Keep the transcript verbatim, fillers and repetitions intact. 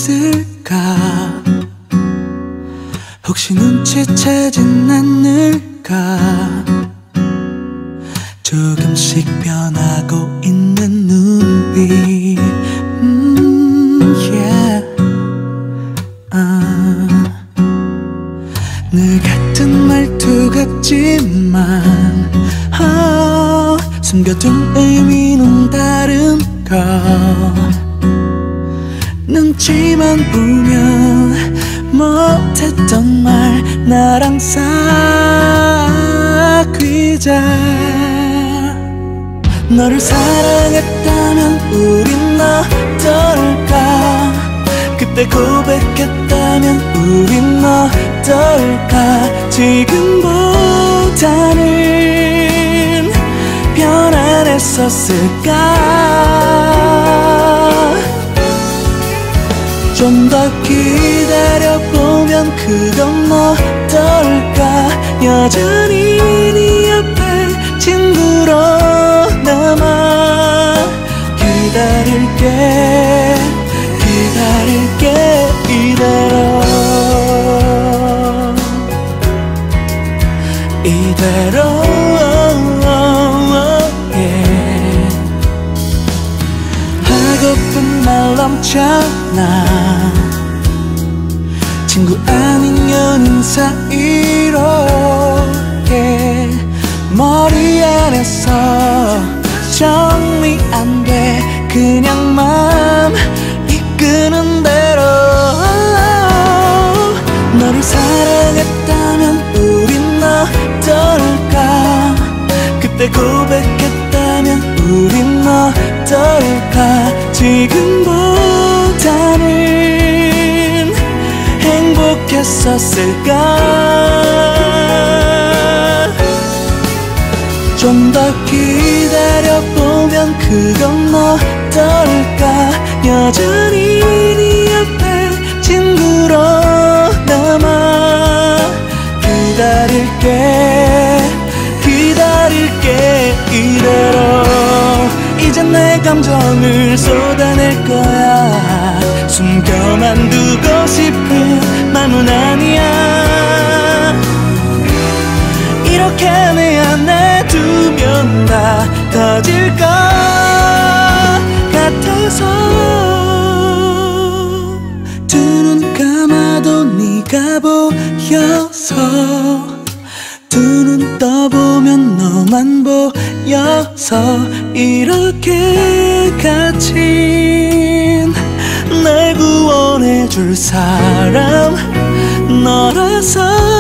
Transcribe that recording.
있을까? 혹시 눈치채진 않을까? 조금씩 변하고 있는 눈빛. 음, yeah. 아, 늘 같은 말투 같지만 아, 숨겨둔 의미는 다른 것. 눈치만 보면 못했던 말 나랑 사귀자. 너를 사랑했다면 우린 어떨까? 그때 고백했다면 우린 어떨까? 지금보다는 편안했었을까? 좀 더 기다려보면 그건 어떨까? 여전히 네 옆에 친구로 남아 기다릴게 기다릴게 이대로 이대로 yeah. 하고픈 말 넘쳐나 친구 아닌 연인 사이로 yeah. 머리 안에서 정리 안 돼 그냥 맘 이끄는 대로. 너를 사랑했다면 우린 어떨까? 그때 고백했다면 우린 어떨까? 지금보다는 행복했었을까? 좀 더 기다려보면 그건 어떨까? 여전히 네 옆에 친구로 남아 기다릴게 기다릴게 이대로. 이젠 내 감정을 쏟아낼 거야. 숨겨만 두고 싶은 맘은 아니야. 이렇게 내 안에 두면 다 터질 것 같아서 두 눈 감아도 네가 보여서 두 눈 떠보면 너만 보여서 이렇게 갇힌 날 구원해줄 사람 너라서